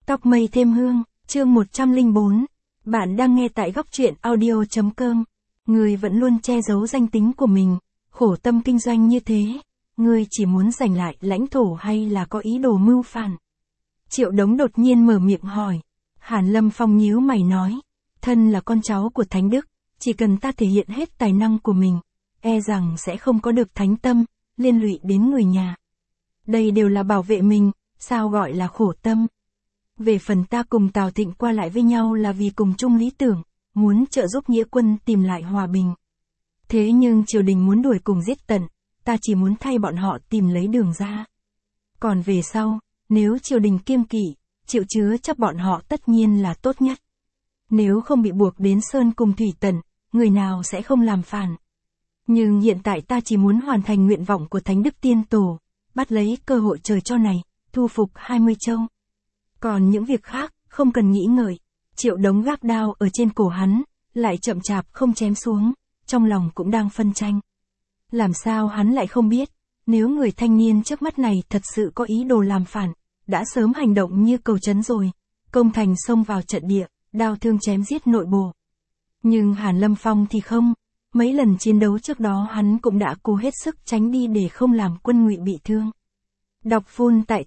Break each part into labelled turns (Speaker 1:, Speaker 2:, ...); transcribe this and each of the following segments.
Speaker 1: Tóc mây thêm hương, chương 104. Bạn đang nghe tại góc truyện audio.com. Ngươi vẫn luôn che giấu danh tính của mình, khổ tâm kinh doanh như thế. Ngươi chỉ muốn giành lại lãnh thổ hay là có ý đồ mưu phản? Triệu Đống đột nhiên mở miệng hỏi. Hàn Lâm Phong nhíu mày nói. Thân là con cháu của Thánh Đức, chỉ cần ta thể hiện hết tài năng của mình, e rằng sẽ không có được thánh tâm, liên lụy đến người nhà. Đây đều là bảo vệ mình, sao gọi là khổ tâm? Về phần ta cùng Tào Thịnh qua lại với nhau là vì cùng chung lý tưởng, muốn trợ giúp nghĩa quân tìm lại hòa bình. Thế nhưng triều đình muốn đuổi cùng giết tận, ta chỉ muốn thay bọn họ tìm lấy đường ra. Còn về sau, nếu triều đình kiêng kỵ, chịu chứa chấp bọn họ tất nhiên là tốt nhất. Nếu không bị buộc đến sơn cùng thủy tận, người nào sẽ không làm phản. Nhưng hiện tại ta chỉ muốn hoàn thành nguyện vọng của Thánh Đức Tiên Tổ, bắt lấy cơ hội trời cho này, thu phục 20 châu. Còn những việc khác, không cần nghĩ ngợi. Triệu Đống gác đao ở trên cổ hắn, lại chậm chạp không chém xuống, trong lòng cũng đang phân tranh. Làm sao hắn lại không biết, nếu người thanh niên trước mắt này thật sự có ý đồ làm phản, đã sớm hành động như cầu trấn rồi, công thành xông vào trận địa, đao thương chém giết nội bộ. Nhưng Hàn Lâm Phong thì không, mấy lần chiến đấu trước đó hắn cũng đã cố hết sức tránh đi để không làm quân Ngụy bị thương. Đọc full tại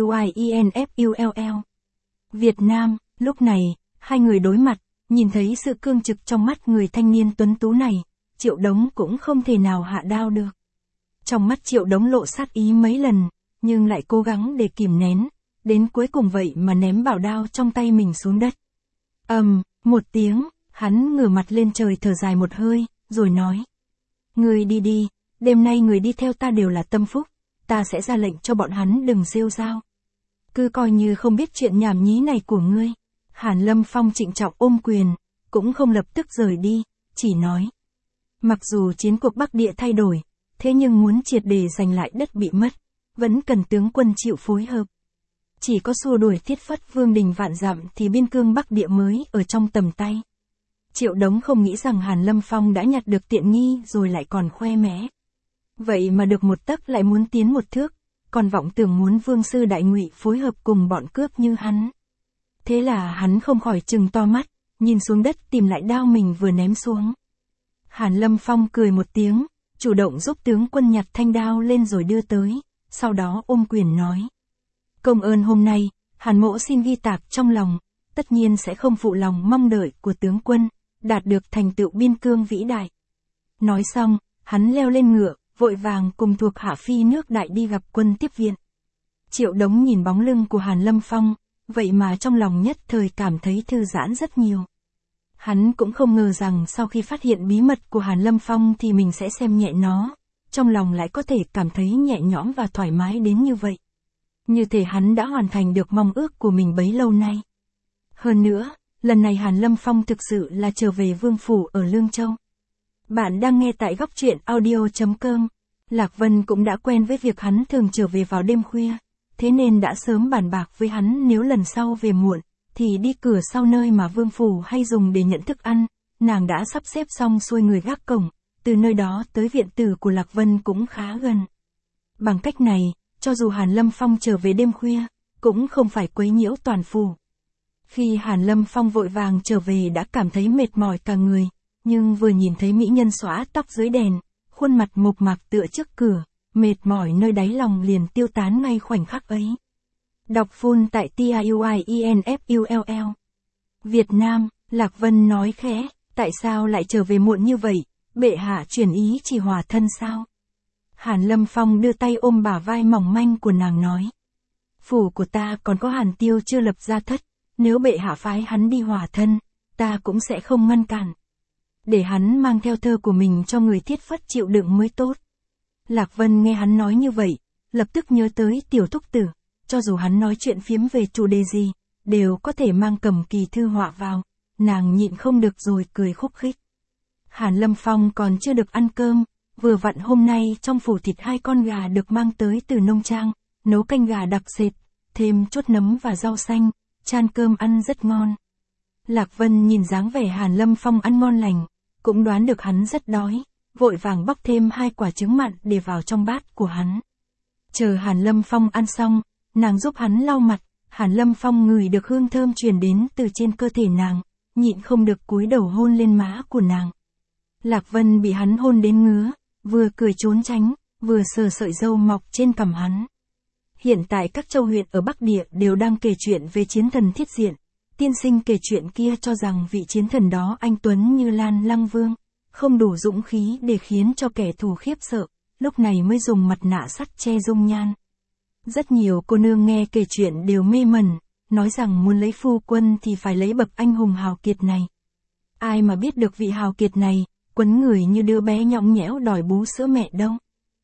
Speaker 1: TIUIENFULL. Việt Nam, lúc này, hai người đối mặt, nhìn thấy sự cương trực trong mắt người thanh niên tuấn tú này, Triệu Đống cũng không thể nào hạ đao được. Trong mắt Triệu Đống lộ sát ý mấy lần, nhưng lại cố gắng để kìm nén, đến cuối cùng vậy mà ném bảo đao trong tay mình xuống đất. Một tiếng, hắn ngửa mặt lên trời thở dài một hơi, rồi nói. Người đi đi, đêm nay người đi theo ta đều là tâm phúc, ta sẽ ra lệnh cho bọn hắn đừng rêu rao. Cứ coi như không biết chuyện nhảm nhí này của ngươi. Hàn Lâm Phong trịnh trọng ôm quyền, cũng không lập tức rời đi, chỉ nói. Mặc dù chiến cuộc Bắc Địa thay đổi, thế nhưng muốn triệt để giành lại đất bị mất, vẫn cần tướng quân chịu phối hợp. Chỉ có xua đuổi Thiết Phất vương đình vạn dặm thì biên cương Bắc Địa mới ở trong tầm tay. Triệu Đống không nghĩ rằng Hàn Lâm Phong đã nhặt được tiện nghi rồi lại còn khoe mẽ. Vậy mà được một tấc lại muốn tiến một thước, còn vọng tưởng muốn vương sư đại Ngụy phối hợp cùng bọn cướp như hắn. Thế là hắn không khỏi trừng to mắt, nhìn xuống đất tìm lại đao mình vừa ném xuống. Hàn Lâm Phong cười một tiếng, chủ động giúp tướng quân nhặt thanh đao lên rồi đưa tới, sau đó ôm quyền nói. Công ơn hôm nay, Hàn mỗ xin ghi tạc trong lòng, tất nhiên sẽ không phụ lòng mong đợi của tướng quân, đạt được thành tựu biên cương vĩ đại. Nói xong, hắn leo lên ngựa, vội vàng cùng thuộc hạ phi nước đại đi gặp quân tiếp viện. Triệu Đống nhìn bóng lưng của Hàn Lâm Phong, vậy mà trong lòng nhất thời cảm thấy thư giãn rất nhiều. Hắn cũng không ngờ rằng sau khi phát hiện bí mật của Hàn Lâm Phong thì mình sẽ xem nhẹ nó, trong lòng lại có thể cảm thấy nhẹ nhõm và thoải mái đến như vậy. Như thể hắn đã hoàn thành được mong ước của mình bấy lâu nay. Hơn nữa, lần này Hàn Lâm Phong thực sự là trở về vương phủ ở Lương Châu. Bạn đang nghe tại góc truyện audio.com. Lạc Vân cũng đã quen với việc hắn thường trở về vào đêm khuya, thế nên đã sớm bàn bạc với hắn nếu lần sau về muộn, thì đi cửa sau nơi mà vương phủ hay dùng để nhận thức ăn, nàng đã sắp xếp xong xuôi người gác cổng, từ nơi đó tới viện tử của Lạc Vân cũng khá gần. Bằng cách này, cho dù Hàn Lâm Phong trở về đêm khuya, cũng không phải quấy nhiễu toàn phủ. Khi Hàn Lâm Phong vội vàng trở về đã cảm thấy mệt mỏi cả người, nhưng vừa nhìn thấy mỹ nhân xõa tóc dưới đèn, khuôn mặt mộc mạc tựa trước cửa, mệt mỏi nơi đáy lòng liền tiêu tán ngay khoảnh khắc ấy. Đọc full tại TIUIENFULL. Việt Nam, Lạc Vân nói khẽ, tại sao lại trở về muộn như vậy, bệ hạ chuyển ý chỉ hòa thân sao? Hàn Lâm Phong đưa tay ôm bả vai mỏng manh của nàng nói. Phủ của ta còn có Hàn Tiêu chưa lập gia thất, nếu bệ hạ phái hắn đi hòa thân, ta cũng sẽ không ngăn cản. Để hắn mang theo thơ của mình cho người Thiết Phất chịu đựng mới tốt. Lạc Vân nghe hắn nói như vậy, lập tức nhớ tới tiểu thúc tử, cho dù hắn nói chuyện phiếm về chủ đề gì, đều có thể mang cầm kỳ thư họa vào, nàng nhịn không được rồi cười khúc khích. Hàn Lâm Phong còn chưa được ăn cơm, vừa vặn hôm nay trong phủ thịt 2 con gà được mang tới từ nông trang, nấu canh gà đặc sệt, thêm chút nấm và rau xanh, chan cơm ăn rất ngon. Lạc Vân nhìn dáng vẻ Hàn Lâm Phong ăn ngon lành, cũng đoán được hắn rất đói, vội vàng bóc thêm 2 quả trứng mặn để vào trong bát của hắn. Chờ Hàn Lâm Phong ăn xong, nàng giúp hắn lau mặt, Hàn Lâm Phong ngửi được hương thơm truyền đến từ trên cơ thể nàng, nhịn không được cúi đầu hôn lên má của nàng. Lạc Vân bị hắn hôn đến ngứa, vừa cười trốn tránh, vừa sờ sợi râu mọc trên cằm hắn. Hiện tại các châu huyện ở Bắc Địa đều đang kể chuyện về chiến thần Thiết Diện. Tiên sinh kể chuyện kia cho rằng vị chiến thần đó anh tuấn như Lan Lăng Vương, không đủ dũng khí để khiến cho kẻ thù khiếp sợ, lúc này mới dùng mặt nạ sắt che dung nhan. Rất nhiều cô nương nghe kể chuyện đều mê mẩn, nói rằng muốn lấy phu quân thì phải lấy bậc anh hùng hào kiệt này. Ai mà biết được vị hào kiệt này, quấn người như đứa bé nhõng nhẽo đòi bú sữa mẹ đâu.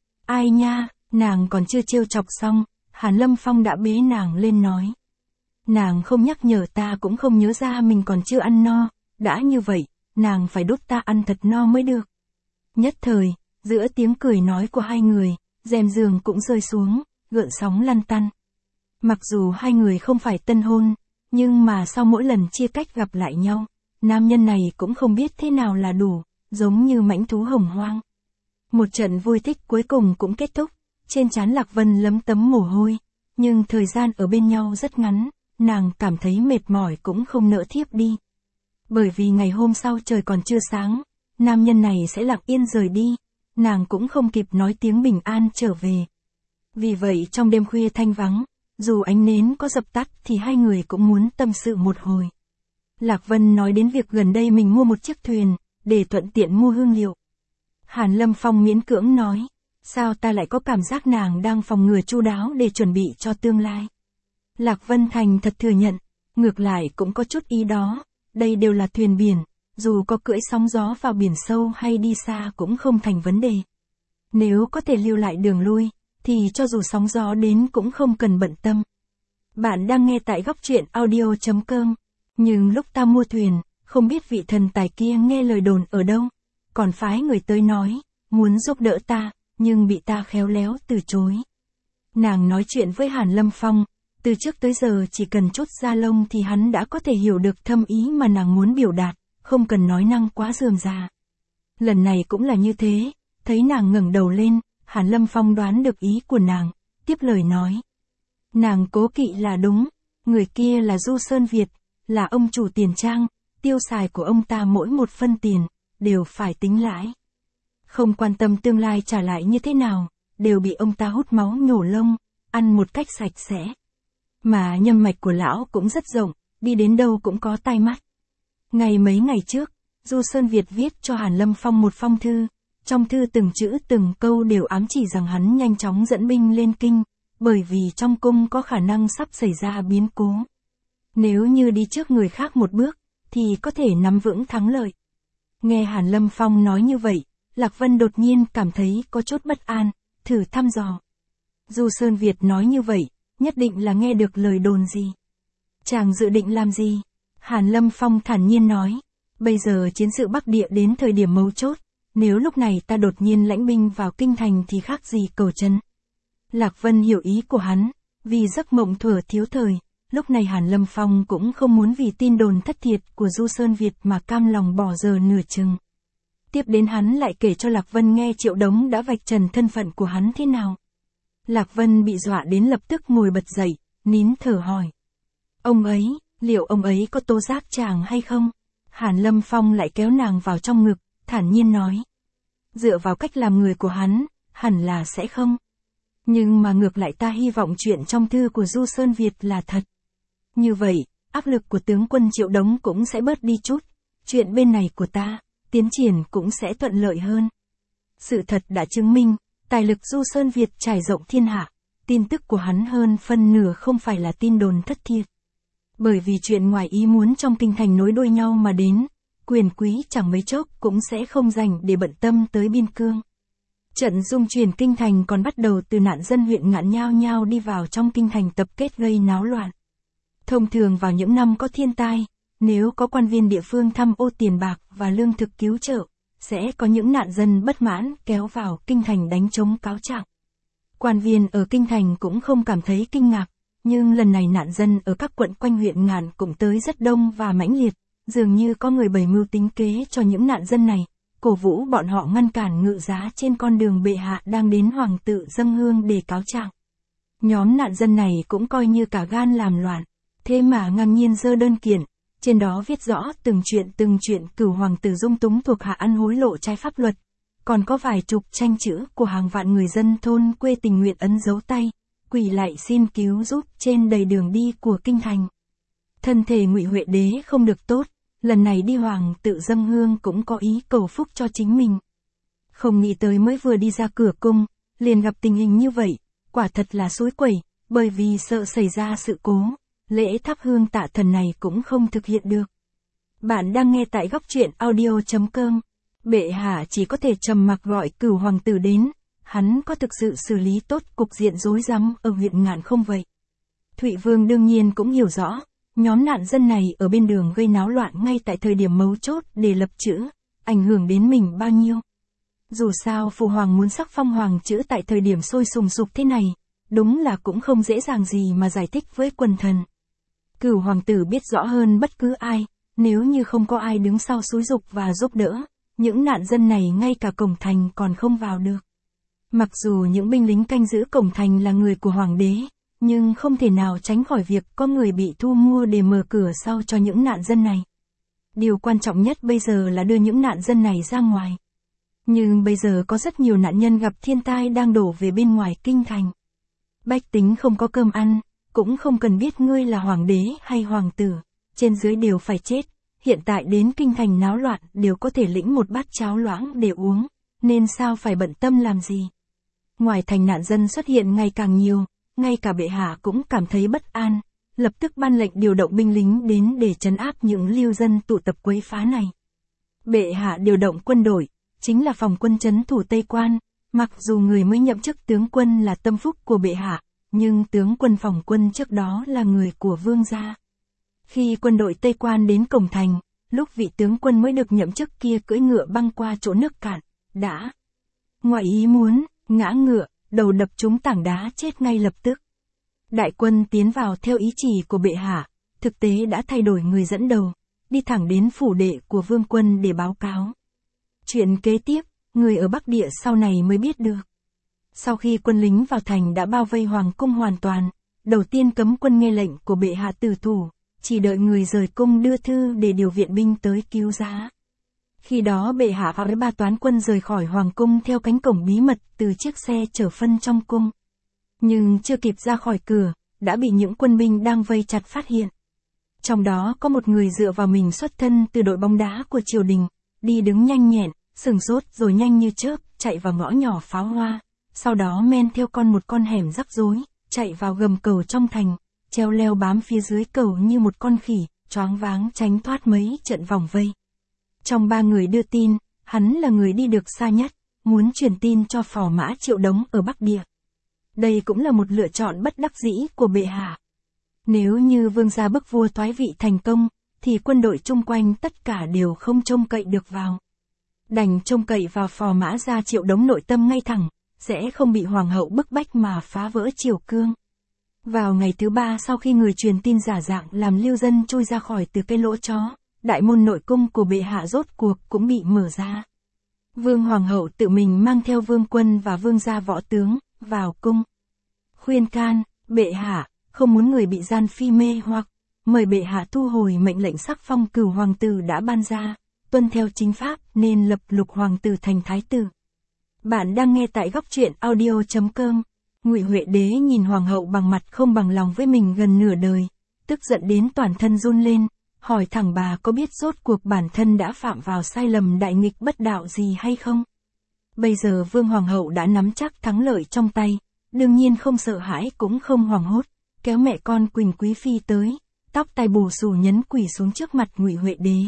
Speaker 1: Ai nha, nàng còn chưa trêu chọc xong, Hàn Lâm Phong đã bế nàng lên nói. Nàng không nhắc nhở ta cũng không nhớ ra mình còn chưa ăn no, đã như vậy, nàng phải đút ta ăn thật no mới được. Nhất thời, giữa tiếng cười nói của hai người, rèm giường cũng rơi xuống, gợn sóng lăn tăn. Mặc dù hai người không phải tân hôn, nhưng mà sau mỗi lần chia cách gặp lại nhau, nam nhân này cũng không biết thế nào là đủ, giống như mãnh thú hồng hoang. Một trận vui thích cuối cùng cũng kết thúc, trên trán Lạc Vân lấm tấm mồ hôi, nhưng thời gian ở bên nhau rất ngắn, nàng cảm thấy mệt mỏi cũng không nỡ thiếp đi. Bởi vì ngày hôm sau trời còn chưa sáng, nam nhân này sẽ lặng yên rời đi, nàng cũng không kịp nói tiếng bình an trở về. Vì vậy trong đêm khuya thanh vắng, dù ánh nến có dập tắt thì hai người cũng muốn tâm sự một hồi. Lạc Vân nói đến việc gần đây mình mua một chiếc thuyền, để thuận tiện mua hương liệu. Hàn Lâm Phong miễn cưỡng nói, sao ta lại có cảm giác nàng đang phòng ngừa chu đáo để chuẩn bị cho tương lai. Lạc Vân thành thật thừa nhận, ngược lại cũng có chút ý đó, đây đều là thuyền biển, dù có cưỡi sóng gió vào biển sâu hay đi xa cũng không thành vấn đề. Nếu có thể lưu lại đường lui, thì cho dù sóng gió đến cũng không cần bận tâm. Bạn đang nghe tại góc truyện audio.com, nhưng lúc ta mua thuyền, không biết vị thần tài kia nghe lời đồn ở đâu, còn phái người tới nói, muốn giúp đỡ ta, nhưng bị ta khéo léo từ chối. Nàng nói chuyện với Hàn Lâm Phong, từ trước tới giờ chỉ cần chút da lông thì hắn đã có thể hiểu được thâm ý mà nàng muốn biểu đạt, không cần nói năng quá rườm rà. Lần này cũng là như thế, thấy nàng ngẩng đầu lên, Hàn Lâm Phong đoán được ý của nàng, tiếp lời nói. Nàng cố kỵ là đúng, người kia là Du Sơn Việt, là ông chủ tiền trang, tiêu xài của ông ta mỗi một phân tiền, đều phải tính lãi. Không quan tâm tương lai trả lại như thế nào, đều bị ông ta hút máu nhổ lông, ăn một cách sạch sẽ. Mà nhân mạch của lão cũng rất rộng, đi đến đâu cũng có tai mắt. Mấy ngày trước, Du Sơn Việt viết cho Hàn Lâm Phong một phong thư, trong thư từng chữ từng câu đều ám chỉ rằng hắn nhanh chóng dẫn binh lên kinh, bởi vì trong cung có khả năng sắp xảy ra biến cố. Nếu như đi trước người khác một bước, thì có thể nắm vững thắng lợi. Nghe Hàn Lâm Phong nói như vậy, Lạc Vân đột nhiên cảm thấy có chút bất an, thử thăm dò. Du Sơn Việt nói như vậy, nhất định là nghe được lời đồn gì. Chàng dự định làm gì? Hàn Lâm Phong thản nhiên nói, bây giờ chiến sự Bắc Địa đến thời điểm mấu chốt, nếu lúc này ta đột nhiên lãnh binh vào kinh thành thì khác gì cầu trấn. Lạc Vân hiểu ý của hắn, vì giấc mộng thuở thiếu thời, lúc này Hàn Lâm Phong cũng không muốn vì tin đồn thất thiệt của Du Sơn Việt mà cam lòng bỏ giờ nửa chừng. Tiếp đến hắn lại kể cho Lạc Vân nghe Triệu Đống đã vạch trần thân phận của hắn thế nào. Lạc Vân bị dọa đến lập tức ngồi bật dậy, nín thở hỏi. Ông ấy, liệu ông ấy có tố giác chàng hay không? Hàn Lâm Phong lại kéo nàng vào trong ngực, thản nhiên nói. Dựa vào cách làm người của hắn, hẳn là sẽ không. Nhưng mà ngược lại ta hy vọng chuyện trong thư của Du Sơn Việt là thật. Như vậy, áp lực của tướng quân Triệu Đống cũng sẽ bớt đi chút. Chuyện bên này của ta, tiến triển cũng sẽ thuận lợi hơn. Sự thật đã chứng minh, tài lực Du Sơn Việt trải rộng thiên hạ, tin tức của hắn hơn phân nửa không phải là tin đồn thất thiệt. Bởi vì chuyện ngoài ý muốn trong kinh thành nối đuôi nhau mà đến, quyền quý chẳng mấy chốc cũng sẽ không dành để bận tâm tới biên cương. Trận dung chuyển kinh thành còn bắt đầu từ nạn dân huyện Ngạn nhao nhao đi vào trong kinh thành tập kết gây náo loạn. Thông thường vào những năm có thiên tai, nếu có quan viên địa phương tham ô tiền bạc và lương thực cứu trợ, sẽ có những nạn dân bất mãn kéo vào kinh thành đánh trống cáo trạng. Quan viên ở kinh thành cũng không cảm thấy kinh ngạc, nhưng lần này nạn dân ở các quận quanh huyện Ngạn cũng tới rất đông và mãnh liệt, dường như có người bày mưu tính kế cho những nạn dân này, cổ vũ bọn họ ngăn cản ngự giá trên con đường bệ hạ đang đến hoàng tự dâng hương để cáo trạng. Nhóm nạn dân này cũng coi như cả gan làm loạn, thế mà ngang nhiên dơ đơn kiện, trên đó viết rõ từng chuyện Cửu hoàng tử dung túng thuộc hạ ăn hối lộ trái pháp luật, còn có vài chục tranh chữ của hàng vạn người dân thôn quê tình nguyện ấn dấu tay, quỳ lạy xin cứu giúp trên đầy đường đi của kinh thành. Thân thể Ngụy Huệ Đế không được tốt, lần này đi hoàng tự dâng hương cũng có ý cầu phúc cho chính mình. Không nghĩ tới mới vừa đi ra cửa cung, liền gặp tình hình như vậy, quả thật là xối quẩy, bởi vì sợ xảy ra sự cố, lễ thắp hương tạ thần này cũng không thực hiện được. Bạn đang nghe tại góc truyện audio.com. Bệ hạ chỉ có thể trầm mặc gọi Cửu hoàng tử đến, hắn có thực sự xử lý tốt cục diện rối rắm ở huyện Ngạn không vậy? Thụy Vương đương nhiên cũng hiểu rõ, nhóm nạn dân này ở bên đường gây náo loạn ngay tại thời điểm mấu chốt để lập chữ, ảnh hưởng đến mình bao nhiêu. Dù sao phụ hoàng muốn sắc phong hoàng chữ tại thời điểm sôi sùng sục thế này, đúng là cũng không dễ dàng gì mà giải thích với quần thần. Cửu hoàng tử biết rõ hơn bất cứ ai, nếu như không có ai đứng sau xúi giục và giúp đỡ, những nạn dân này ngay cả cổng thành còn không vào được. Mặc dù những binh lính canh giữ cổng thành là người của hoàng đế, nhưng không thể nào tránh khỏi việc có người bị thu mua để mở cửa sau cho những nạn dân này. Điều quan trọng nhất bây giờ là đưa những nạn dân này ra ngoài. Nhưng bây giờ có rất nhiều nạn nhân gặp thiên tai đang đổ về bên ngoài kinh thành. Bách tính không có cơm ăn, cũng không cần biết ngươi là hoàng đế hay hoàng tử, trên dưới đều phải chết. Hiện tại đến kinh thành náo loạn đều có thể lĩnh một bát cháo loãng để uống, nên sao phải bận tâm làm gì. Ngoài thành nạn dân xuất hiện ngày càng nhiều, ngay cả bệ hạ cũng cảm thấy bất an, lập tức ban lệnh điều động binh lính đến để trấn áp những lưu dân tụ tập quấy phá này. Bệ hạ điều động quân đội, chính là phòng quân trấn thủ Tây Quan, mặc dù người mới nhậm chức tướng quân là tâm phúc của bệ hạ, nhưng tướng quân phòng quân trước đó là người của vương gia. Khi quân đội Tây Quan đến cổng thành, lúc vị tướng quân mới được nhậm chức kia cưỡi ngựa băng qua chỗ nước cạn, đã ngoài ý muốn, ngã ngựa, đầu đập trúng tảng đá chết ngay lập tức. Đại quân tiến vào theo ý chỉ của bệ hạ, thực tế đã thay đổi người dẫn đầu, đi thẳng đến phủ đệ của vương quân để báo cáo. Chuyện kế tiếp, người ở Bắc Địa sau này mới biết được. Sau khi quân lính vào thành đã bao vây hoàng cung hoàn toàn, đầu tiên cấm quân nghe lệnh của bệ hạ tử thủ, chỉ đợi người rời cung đưa thư để điều viện binh tới cứu giá. Khi đó bệ hạ và 3 toán quân rời khỏi hoàng cung theo cánh cổng bí mật từ chiếc xe chở phân trong cung. Nhưng chưa kịp ra khỏi cửa, đã bị những quân binh đang vây chặt phát hiện. Trong đó có một người dựa vào mình xuất thân từ đội bóng đá của triều đình, đi đứng nhanh nhẹn, sừng sốt rồi nhanh như chớp, chạy vào ngõ nhỏ Pháo Hoa, sau đó men theo một con hẻm rắc rối, chạy vào gầm cầu trong thành, treo leo bám phía dưới cầu như một con khỉ, choáng váng tránh thoát mấy trận vòng vây. Trong 3 người đưa tin, hắn là người đi được xa nhất, muốn truyền tin cho phò mã Triệu Đống ở Bắc Địa. Đây cũng là một lựa chọn bất đắc dĩ của bệ hạ. Nếu như vương gia bức vua thoái vị thành công, thì quân đội chung quanh tất cả đều không trông cậy được vào. Đành trông cậy vào phò mã gia Triệu Đống nội tâm ngay thẳng, sẽ không bị hoàng hậu bức bách mà phá vỡ triều cương. Vào ngày thứ 3 sau khi người truyền tin giả dạng làm lưu dân chui ra khỏi từ cái lỗ chó, đại môn nội cung của bệ hạ rốt cuộc cũng bị mở ra. Vương hoàng hậu tự mình mang theo vương quân và vương gia võ tướng vào cung. Khuyên can, bệ hạ, không muốn người bị gian phi mê hoặc, mời bệ hạ thu hồi mệnh lệnh sắc phong Cửu hoàng tử đã ban ra, tuân theo chính pháp nên lập Lục hoàng tử thành thái tử. Bạn đang nghe tại góc truyện audio.com. Ngụy Huệ Đế nhìn hoàng hậu bằng mặt không bằng lòng với mình gần nửa đời, tức giận đến toàn thân run lên, hỏi thẳng bà có biết rốt cuộc bản thân đã phạm vào sai lầm đại nghịch bất đạo gì hay không? Bây giờ vương hoàng hậu đã nắm chắc thắng lợi trong tay, đương nhiên không sợ hãi cũng không hoảng hốt, kéo mẹ con Quỳnh Quý Phi tới, tóc tai bù xù nhấn quỳ xuống trước mặt Ngụy Huệ Đế.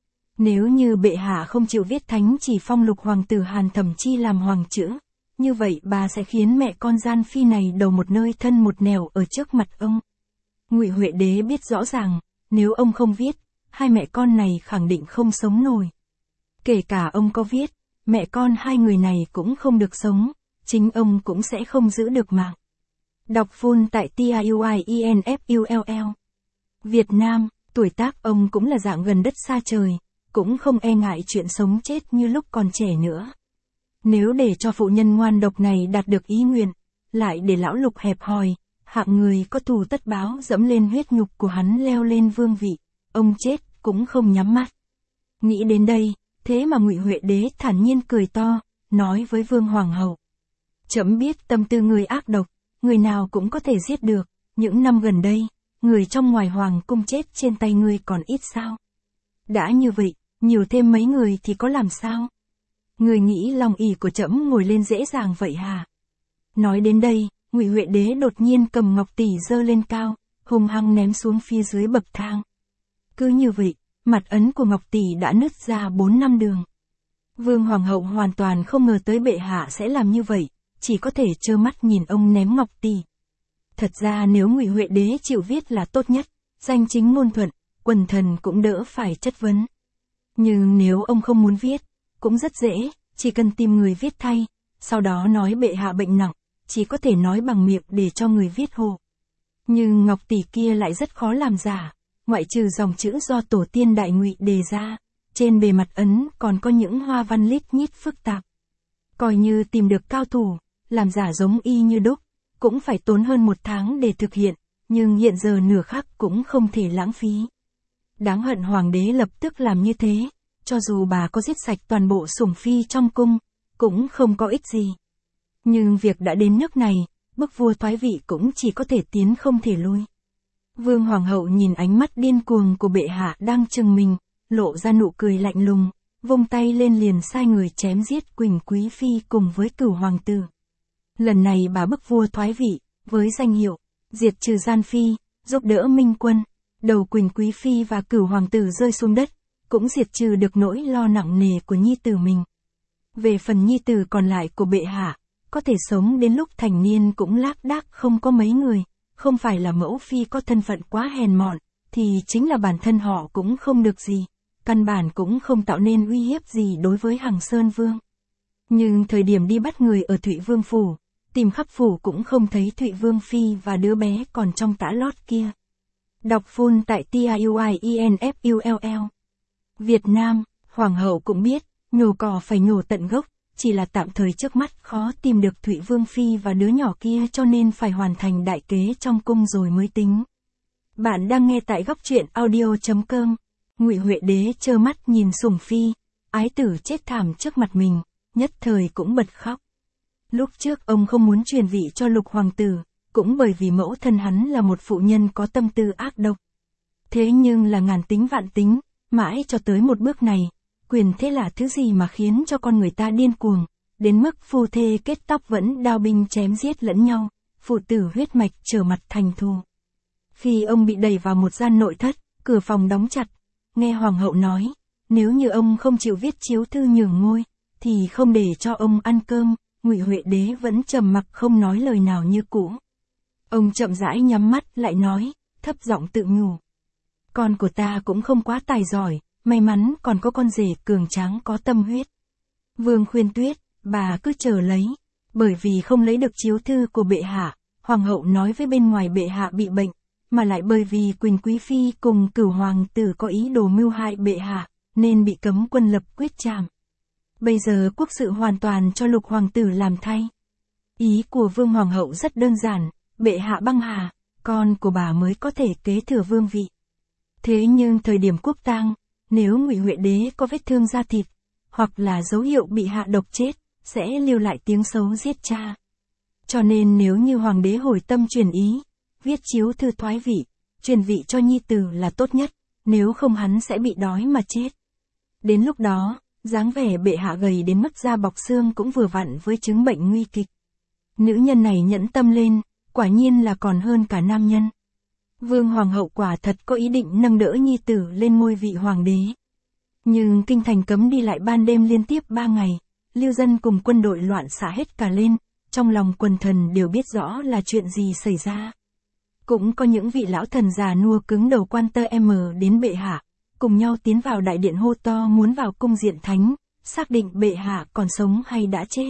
Speaker 1: Nếu như bệ hạ không chịu viết thánh chỉ phong Lục hoàng tử Hàn Thẩm Chi làm hoàng chữ, như vậy bà sẽ khiến mẹ con gian phi này đầu một nơi thân một nẻo ở trước mặt ông. Ngụy Huệ Đế biết rõ ràng, nếu ông không viết, hai mẹ con này khẳng định không sống nổi. Kể cả ông có viết, mẹ con hai người này cũng không được sống, chính ông cũng sẽ không giữ được mạng. Đọc full tại TIUIENFULL. Việt Nam, tuổi tác ông cũng là dạng gần đất xa trời, cũng không e ngại chuyện sống chết như lúc còn trẻ nữa. Nếu để cho phụ nhân ngoan độc này đạt được ý nguyện, lại để lão Lục hẹp hòi, hạng người có thù tất báo dẫm lên huyết nhục của hắn leo lên vương vị, ông chết cũng không nhắm mắt. Nghĩ đến đây, thế mà Ngụy Huệ Đế thản nhiên cười to, nói với Vương Hoàng hậu. Trẫm biết tâm tư người ác độc, người nào cũng có thể giết được, những năm gần đây, người trong ngoài hoàng cung chết trên tay ngươi còn ít sao? Đã như vậy, nhiều thêm mấy người thì có làm sao? Người nghĩ lòng ỷ của trẫm ngồi lên dễ dàng vậy hả? Nói đến đây, Ngụy Huệ Đế đột nhiên cầm ngọc tỷ giơ lên cao, hung hăng ném xuống phía dưới bậc thang. Cứ như vậy, mặt ấn của ngọc tỷ đã nứt ra 4 năm đường. Vương Hoàng hậu hoàn toàn không ngờ tới bệ hạ sẽ làm như vậy, chỉ có thể trơ mắt nhìn ông ném ngọc tỷ. Thật ra nếu Ngụy Huệ Đế chịu viết là tốt nhất, danh chính ngôn thuận, quần thần cũng đỡ phải chất vấn. Nhưng nếu ông không muốn viết, cũng rất dễ, chỉ cần tìm người viết thay, sau đó nói bệ hạ bệnh nặng, chỉ có thể nói bằng miệng để cho người viết hộ. Nhưng ngọc tỷ kia lại rất khó làm giả, ngoại trừ dòng chữ do tổ tiên Đại Ngụy đề ra, trên bề mặt ấn còn có những hoa văn lít nhít phức tạp. Coi như tìm được cao thủ, làm giả giống y như đúc, cũng phải tốn hơn 1 tháng để thực hiện, nhưng hiện giờ nửa khắc cũng không thể lãng phí. Đáng hận hoàng đế lập tức làm như thế, cho dù bà có giết sạch toàn bộ sủng phi trong cung, cũng không có ích gì. Nhưng việc đã đến nước này, bức vua thoái vị cũng chỉ có thể tiến không thể lui. Vương Hoàng hậu nhìn ánh mắt điên cuồng của bệ hạ đang trừng mình, lộ ra nụ cười lạnh lùng, vung tay lên liền sai người chém giết Quỳnh Quý Phi cùng với Cửu Hoàng tử. Lần này bà bức vua thoái vị, với danh hiệu, diệt trừ gian phi, giúp đỡ minh quân, đầu Quỳnh Quý Phi và Cửu Hoàng tử rơi xuống đất, cũng diệt trừ được nỗi lo nặng nề của nhi tử mình. Về phần nhi tử còn lại của bệ hạ, có thể sống đến lúc thành niên cũng lác đác không có mấy người, không phải là mẫu phi có thân phận quá hèn mọn, thì chính là bản thân họ cũng không được gì, căn bản cũng không tạo nên uy hiếp gì đối với Hằng Sơn Vương. Nhưng thời điểm đi bắt người ở Thụy Vương Phủ, tìm khắp phủ cũng không thấy Thụy Vương Phi và đứa bé còn trong tã lót kia. Đọc full tại TIUIENFULL. Việt Nam, Hoàng hậu cũng biết, nhổ cỏ phải nhổ tận gốc, chỉ là tạm thời trước mắt khó tìm được Thụy Vương Phi và đứa nhỏ kia cho nên phải hoàn thành đại kế trong cung rồi mới tính. Bạn đang nghe tại góc truyện audio.com. Ngụy Huệ Đế trơ mắt nhìn sủng phi, ái tử chết thảm trước mặt mình, nhất thời cũng bật khóc. Lúc trước ông không muốn truyền vị cho Lục Hoàng tử, cũng bởi vì mẫu thân hắn là một phụ nhân có tâm tư ác độc. Thế nhưng là ngàn tính vạn tính, mãi cho tới một bước này, quyền thế là thứ gì mà khiến cho con người ta điên cuồng, đến mức phu thê kết tóc vẫn đao binh chém giết lẫn nhau, phụ tử huyết mạch trở mặt thành thù. Khi ông bị đẩy vào một gian nội thất, cửa phòng đóng chặt, nghe Hoàng hậu nói, nếu như ông không chịu viết chiếu thư nhường ngôi, thì không để cho ông ăn cơm, Ngụy Huệ Đế vẫn trầm mặc không nói lời nào như cũ. Ông chậm rãi nhắm mắt lại nói, thấp giọng tự nhủ. Con của ta cũng không quá tài giỏi, may mắn còn có con rể cường tráng có tâm huyết. Vương Khuyên Tuyết, bà cứ chờ lấy, bởi vì không lấy được chiếu thư của bệ hạ, Hoàng hậu nói với bên ngoài bệ hạ bị bệnh, mà lại bởi vì Quỳnh Quý Phi cùng Cửu Hoàng tử có ý đồ mưu hại bệ hạ, nên bị cấm quân lập quyết trảm. Bây giờ quốc sự hoàn toàn cho Lục Hoàng tử làm thay. Ý của Vương Hoàng hậu rất đơn giản, bệ hạ băng hà, con của bà mới có thể kế thừa vương vị. Thế nhưng thời điểm quốc tang, nếu Ngụy Huệ Đế có vết thương da thịt, hoặc là dấu hiệu bị hạ độc chết, sẽ lưu lại tiếng xấu giết cha. Cho nên nếu như Hoàng đế hồi tâm chuyển ý, viết chiếu thư thoái vị, truyền vị cho nhi tử là tốt nhất, nếu không hắn sẽ bị đói mà chết. Đến lúc đó, dáng vẻ bệ hạ gầy đến mức da bọc xương cũng vừa vặn với chứng bệnh nguy kịch. Nữ nhân này nhẫn tâm lên, quả nhiên là còn hơn cả nam nhân. Vương Hoàng hậu quả thật có ý định nâng đỡ nhi tử lên ngôi vị hoàng đế. Nhưng kinh thành cấm đi lại ban đêm liên tiếp 3 ngày, lưu dân cùng quân đội loạn xạ hết cả lên, trong lòng quần thần đều biết rõ là chuyện gì xảy ra. Cũng có những vị lão thần già nua cứng đầu quan tơ đến bệ hạ, cùng nhau tiến vào đại điện hô to muốn vào cung diện thánh, xác định bệ hạ còn sống hay đã chết.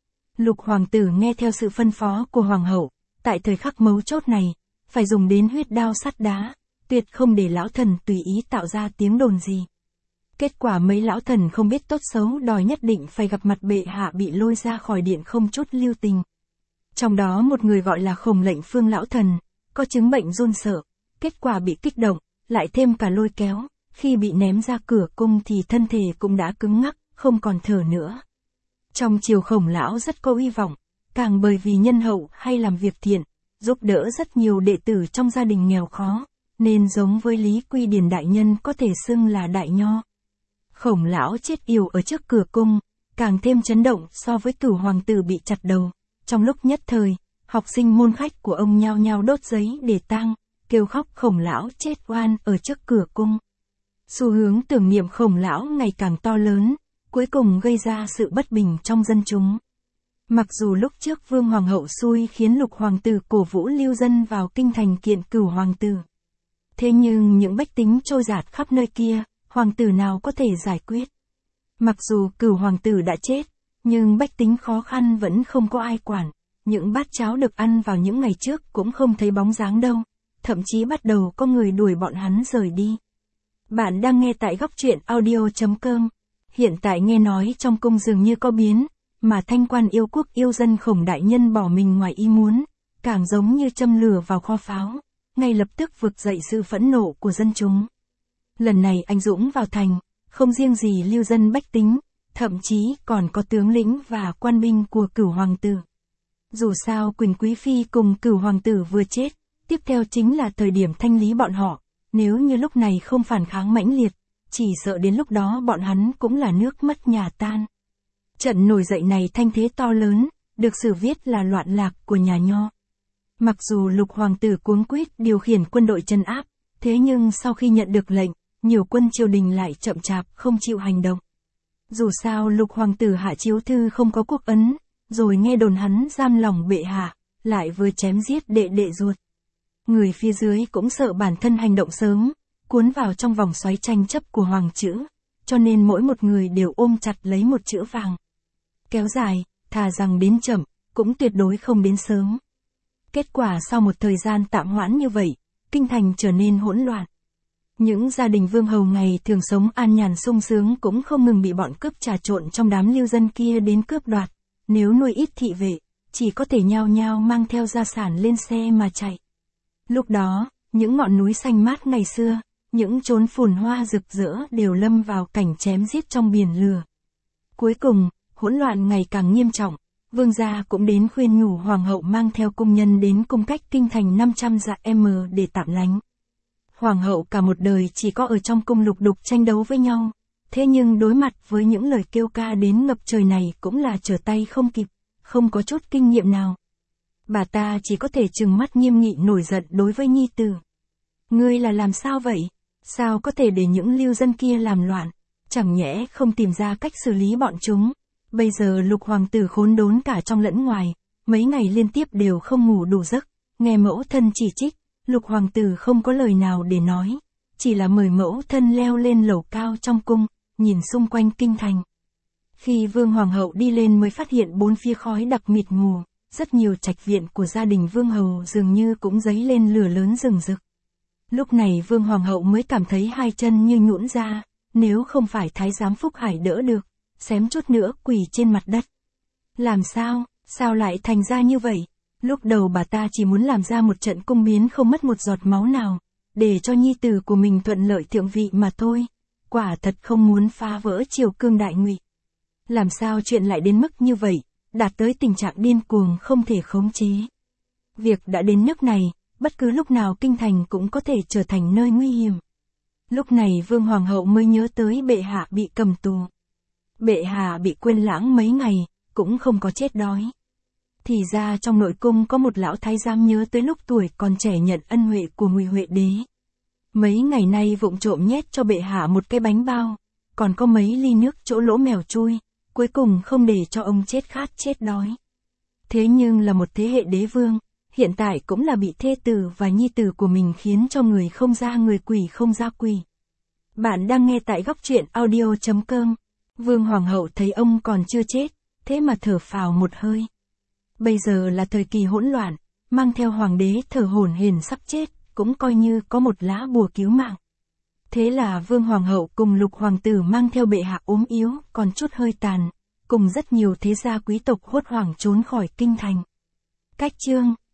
Speaker 1: Lục Hoàng tử nghe theo sự phân phó của Hoàng hậu, tại thời khắc mấu chốt này, phải dùng đến huyết đao sắt đá, tuyệt không để lão thần tùy ý tạo ra tiếng đồn gì. Kết quả mấy lão thần không biết tốt xấu đòi nhất định phải gặp mặt bệ hạ bị lôi ra khỏi điện không chút lưu tình. Trong đó một người gọi là Khổng Lệnh Phương lão thần, có chứng bệnh run sợ, kết quả bị kích động, lại thêm cả lôi kéo, khi bị ném ra cửa cung thì thân thể cũng đã cứng ngắc, không còn thở nữa. Trong triều Khổng lão rất có uy vọng, càng bởi vì nhân hậu hay làm việc thiện, giúp đỡ rất nhiều đệ tử trong gia đình nghèo khó, nên giống với Lý Quy Điển đại nhân có thể xưng là đại nho. Khổng lão chết yểu ở trước cửa cung, càng thêm chấn động so với Cửu hoàng tử bị chặt đầu. Trong lúc nhất thời, học sinh môn khách của ông nhao nhao đốt giấy để tang, kêu khóc Khổng lão chết oan ở trước cửa cung. Xu hướng tưởng niệm Khổng lão ngày càng to lớn, cuối cùng gây ra sự bất bình trong dân chúng. Mặc dù lúc trước Vương Hoàng hậu xui khiến Lục hoàng tử cổ vũ lưu dân vào kinh thành kiện Cửu hoàng tử. Thế nhưng những bách tính trôi dạt khắp nơi kia, hoàng tử nào có thể giải quyết. Mặc dù Cửu hoàng tử đã chết, nhưng bách tính khó khăn vẫn không có ai quản. Những bát cháo được ăn vào những ngày trước cũng không thấy bóng dáng đâu, thậm chí bắt đầu có người đuổi bọn hắn rời đi. Bạn đang nghe tại Góc Truyện Audio.com. Hiện tại nghe nói trong cung dường như có biến, mà thanh quan yêu quốc yêu dân Khổng đại nhân bỏ mình ngoài ý muốn, càng giống như châm lửa vào kho pháo, ngay lập tức vực dậy sự phẫn nộ của dân chúng. Lần này anh dũng vào thành, không riêng gì lưu dân bách tính, thậm chí còn có tướng lĩnh và quan binh của Cửu hoàng tử. Dù sao Quỳnh Quý Phi cùng Cửu hoàng tử vừa chết, tiếp theo chính là thời điểm thanh lý bọn họ, nếu như lúc này không phản kháng mãnh liệt, chỉ sợ đến lúc đó bọn hắn cũng là nước mất nhà tan. Trận nổi dậy này thanh thế to lớn, được sử viết là loạn lạc của nhà Nho. Mặc dù Lục hoàng tử cuống quýt điều khiển quân đội trấn áp, thế nhưng sau khi nhận được lệnh, nhiều quân triều đình lại chậm chạp không chịu hành động. Dù sao Lục hoàng tử hạ chiếu thư không có quốc ấn, rồi nghe đồn hắn giam lòng bệ hạ, lại vừa chém giết đệ ruột. Người phía dưới cũng sợ bản thân hành động sớm, cuốn vào trong vòng xoáy tranh chấp của hoàng chữ, cho nên mỗi một người đều ôm chặt lấy một chữ vàng. Kéo dài, thà rằng đến chậm, cũng tuyệt đối không đến sớm. Kết quả sau một thời gian tạm hoãn như vậy, kinh thành trở nên hỗn loạn. Những gia đình vương hầu ngày thường sống an nhàn sung sướng cũng không ngừng bị bọn cướp trà trộn trong đám lưu dân kia đến cướp đoạt. Nếu nuôi ít thị vệ, chỉ có thể nhao nhao mang theo gia sản lên xe mà chạy. Lúc đó, những ngọn núi xanh mát ngày xưa, những chốn phồn hoa rực rỡ đều lâm vào cảnh chém giết trong biển lửa. Cuối cùng, hỗn loạn ngày càng nghiêm trọng, vương gia cũng đến khuyên nhủ hoàng hậu mang theo cung nhân đến cung cách kinh thành 500 dặm để tạm lánh. Hoàng hậu cả một đời chỉ có ở trong cung lục đục tranh đấu với nhau, thế nhưng đối mặt với những lời kêu ca đến ngập trời này cũng là trở tay không kịp, không có chút kinh nghiệm nào. Bà ta chỉ có thể trừng mắt nghiêm nghị nổi giận đối với nhi tử. Ngươi là làm sao vậy? Sao có thể để những lưu dân kia làm loạn? Chẳng nhẽ không tìm ra cách xử lý bọn chúng? Bây giờ Lục hoàng tử khốn đốn cả trong lẫn ngoài, mấy ngày liên tiếp đều không ngủ đủ giấc, nghe mẫu thân chỉ trích, Lục hoàng tử không có lời nào để nói, chỉ là mời mẫu thân leo lên lầu cao trong cung, nhìn xung quanh kinh thành. Khi Vương hoàng hậu đi lên mới phát hiện bốn phía khói đặc mịt mù, rất nhiều trạch viện của gia đình Vương hầu dường như cũng dấy lên lửa lớn rừng rực. Lúc này Vương hoàng hậu mới cảm thấy hai chân như nhũn ra, nếu không phải thái giám Phúc Hải đỡ được, xém chút nữa quỳ trên mặt đất. Làm sao, sao lại thành ra như vậy? Lúc đầu bà ta chỉ muốn làm ra một trận cung biến không mất một giọt máu nào, để cho nhi tử của mình thuận lợi thượng vị mà thôi, quả thật không muốn phá vỡ triều cương đại ngụy. Làm sao chuyện lại đến mức như vậy, đạt tới tình trạng điên cuồng không thể khống chế. Việc đã đến nước này, bất cứ lúc nào kinh thành cũng có thể trở thành nơi nguy hiểm. Lúc này Vương hoàng hậu mới nhớ tới bệ hạ bị cầm tù. Bệ hạ bị quên lãng mấy ngày, cũng không có chết đói. Thì ra trong nội cung có một lão thái giám nhớ tới lúc tuổi còn trẻ nhận ân huệ của Ngụy Huệ đế. Mấy ngày nay vụng trộm nhét cho bệ hạ một cái bánh bao, còn có mấy ly nước chỗ lỗ mèo chui, cuối cùng không để cho ông chết khát chết đói. Thế nhưng là một thế hệ đế vương, hiện tại cũng là bị thê tử và nhi tử của mình khiến cho người không ra người quỷ không ra quỷ. Bạn đang nghe tại Góc Truyện Audio.com. Vương hoàng hậu thấy ông còn chưa chết, thế mà thở phào một hơi. Bây giờ là thời kỳ hỗn loạn, mang theo hoàng đế thở hổn hển sắp chết, cũng coi như có một lá bùa cứu mạng. Thế là Vương hoàng hậu cùng Lục hoàng tử mang theo bệ hạ ốm yếu, còn chút hơi tàn, cùng rất nhiều thế gia quý tộc hốt hoảng trốn khỏi kinh thành. Cách chương